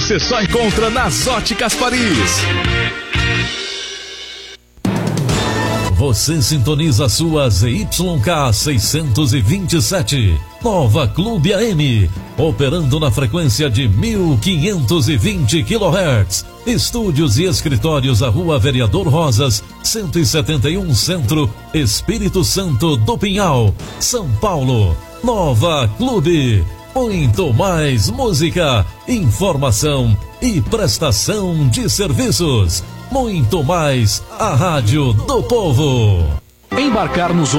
você só encontra nas Óticas Paris. Você sintoniza sua ZYK 627, Nova Clube AM, operando na frequência de 1520 kHz. Estúdios e escritórios à Rua Vereador Rosas, 171 Centro, Espírito Santo do Pinhal, São Paulo. Nova Clube, muito mais música, informação e prestação de serviços. Muito mais a Rádio do Povo. Embarcar nos